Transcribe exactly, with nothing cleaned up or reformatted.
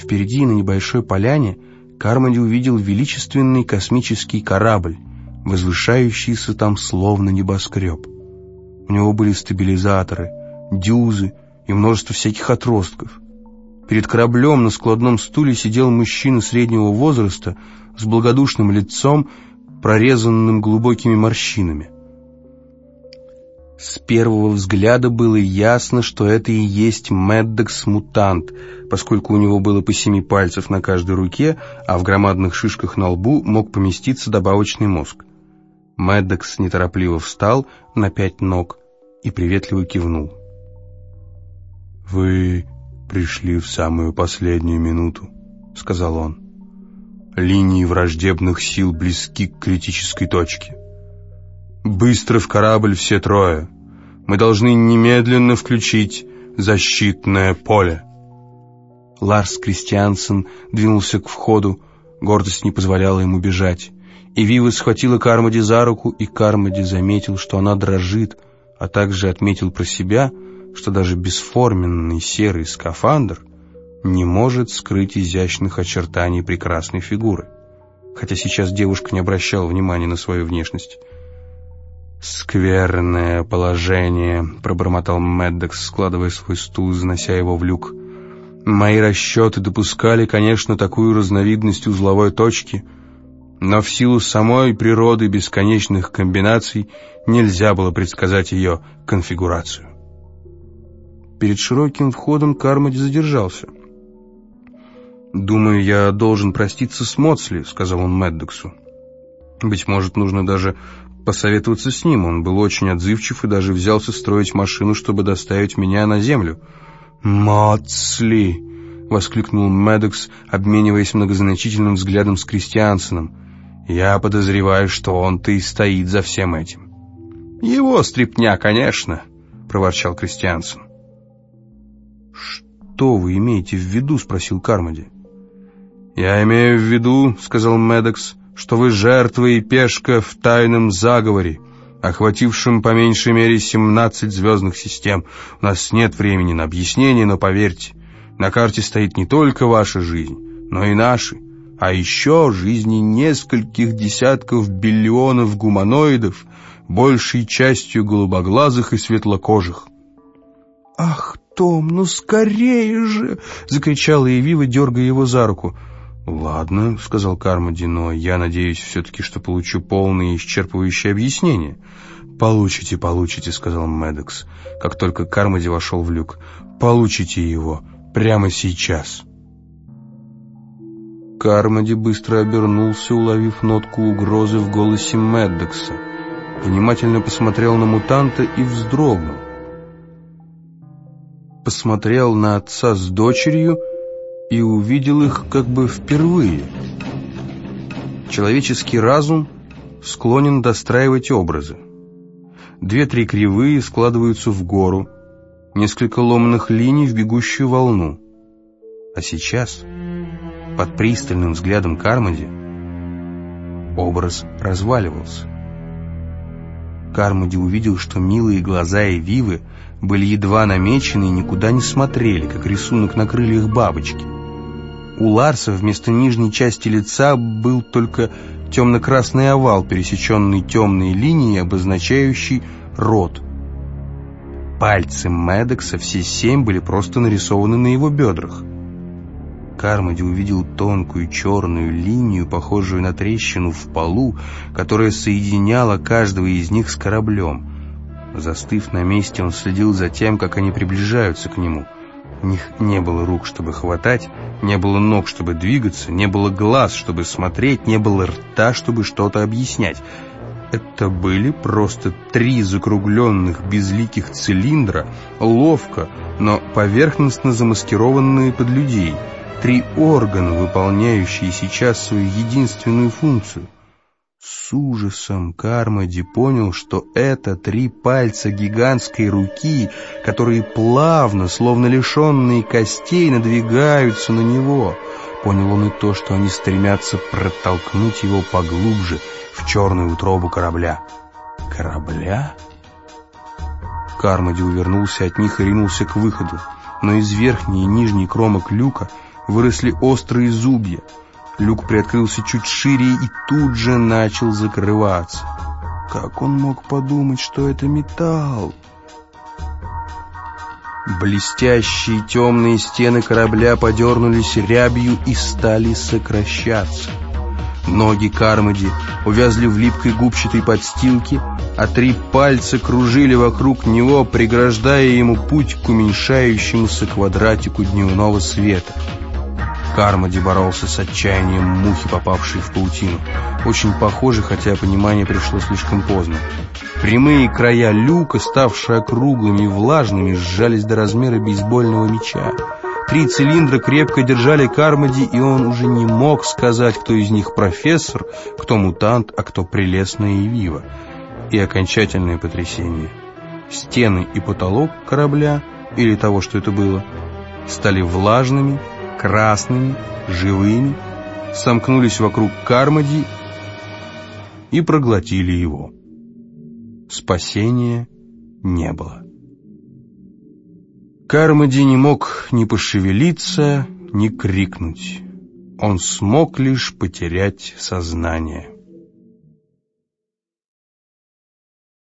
Впереди, на небольшой поляне, Кармоди увидел величественный космический корабль, возвышающийся там словно небоскреб. У него были стабилизаторы, дюзы и множество всяких отростков. Перед кораблем на складном стуле сидел мужчина среднего возраста с благодушным лицом, прорезанным глубокими морщинами. С первого взгляда было ясно, что это и есть Мэддокс-мутант, поскольку у него было по семи пальцев на каждой руке, а в громадных шишках на лбу мог поместиться добавочный мозг. Мэддокс неторопливо встал на пять ног и приветливо кивнул. «Вы пришли в самую последнюю минуту», — сказал он. «Линии враждебных сил близки к критической точке. Быстро в корабль все трое. Мы должны немедленно включить защитное поле». Ларс Кристиансен двинулся к входу, гордость не позволяла ему бежать. И Вива схватила Кармоди за руку, и Кармоди заметил, что она дрожит, а также отметил про себя, что даже бесформенный серый скафандр не может скрыть изящных очертаний прекрасной фигуры, хотя сейчас девушка не обращала внимания на свою внешность. «Скверное положение», — пробормотал Мэддокс, складывая свой стул и занося его в люк. «Мои расчеты допускали, конечно, такую разновидность узловой точки, но в силу самой природы бесконечных комбинаций нельзя было предсказать ее конфигурацию». Перед широким входом Кармоди задержался. «Думаю, я должен проститься с Моцли», — сказал он Мэддоксу. «Быть может, нужно даже посоветоваться с ним. Он был очень отзывчив и даже взялся строить машину, чтобы доставить меня на землю». «Моцли!» — воскликнул Мэддокс, обмениваясь многозначительным взглядом с Кристиансеном. «Я подозреваю, что он-то и стоит за всем этим». «Его стряпня, конечно», — проворчал Кристиансен. «Что вы имеете в виду?» — спросил Кармоди. «Я имею в виду, — сказал Мэддокс, — что вы жертва и пешка в тайном заговоре, охватившем по меньшей мере семнадцать звездных систем. У нас нет времени на объяснение, но поверьте, на карте стоит не только ваша жизнь, но и наши, а еще жизни нескольких десятков биллионов гуманоидов, большей частью голубоглазых и светлокожих». «Ах, Том, ну скорее же!» — закричала Эвива, дергая его за руку. «Ладно», — сказал Кармоди, — «но я надеюсь все-таки, что получу полное и исчерпывающее объяснение». «Получите, получите», — сказал Мэддокс, как только Кармоди вошел в люк. «Получите его прямо сейчас». Кармоди быстро обернулся, уловив нотку угрозы в голосе Мэддокса, внимательно посмотрел на мутанта и вздрогнул. Посмотрел на отца с дочерью и увидел их как бы впервые. Человеческий разум склонен достраивать образы. Две-три кривые складываются в гору, несколько ломаных линий в бегущую волну. А сейчас, под пристальным взглядом Кармоди, образ разваливался. Кармоди увидел, что милые глаза Эвивы были едва намечены и никуда не смотрели, как рисунок на крыльях бабочки. У Ларса вместо нижней части лица был только темно-красный овал, пересеченный темной линией, обозначающей рот. Пальцы Мэддокса, все семь, были просто нарисованы на его бедрах. Кармоди увидел тонкую черную линию, похожую на трещину в полу, которая соединяла каждого из них с кораблем. Застыв на месте, он следил за тем, как они приближаются к нему. У них не было рук, чтобы хватать, не было ног, чтобы двигаться, не было глаз, чтобы смотреть, не было рта, чтобы что-то объяснять. Это были просто три закругленных безликих цилиндра, ловко, но поверхностно замаскированные под людей. Три органа, выполняющие сейчас свою единственную функцию. С ужасом Кармоди понял, что это три пальца гигантской руки, которые плавно, словно лишенные костей, надвигаются на него. Понял он и то, что они стремятся протолкнуть его поглубже в черную утробу корабля. Корабля? Кармоди увернулся от них и ринулся к выходу, но из верхней и нижней кромок люка выросли острые зубья. Люк приоткрылся чуть шире и тут же начал закрываться. Как он мог подумать, что это металл? Блестящие темные стены корабля подернулись рябью и стали сокращаться. Ноги Кармоди увязли в липкой губчатой подстилке, а три пальца кружили вокруг него, преграждая ему путь к уменьшающемуся квадратику дневного света. Кармоди боролся с отчаянием мухи, попавшей в паутину. Очень похоже, хотя понимание пришло слишком поздно. Прямые края люка, ставшие округлыми и влажными, сжались до размера бейсбольного мяча. Три цилиндра крепко держали Кармоди, и он уже не мог сказать, кто из них профессор, кто мутант, а кто прелестная Эвива. И окончательное потрясение. Стены и потолок корабля, или того, что это было, стали влажными, красными, живыми, сомкнулись вокруг Кармоди и проглотили его. Спасения не было. Кармоди не мог ни пошевелиться, ни крикнуть. Он смог лишь потерять сознание.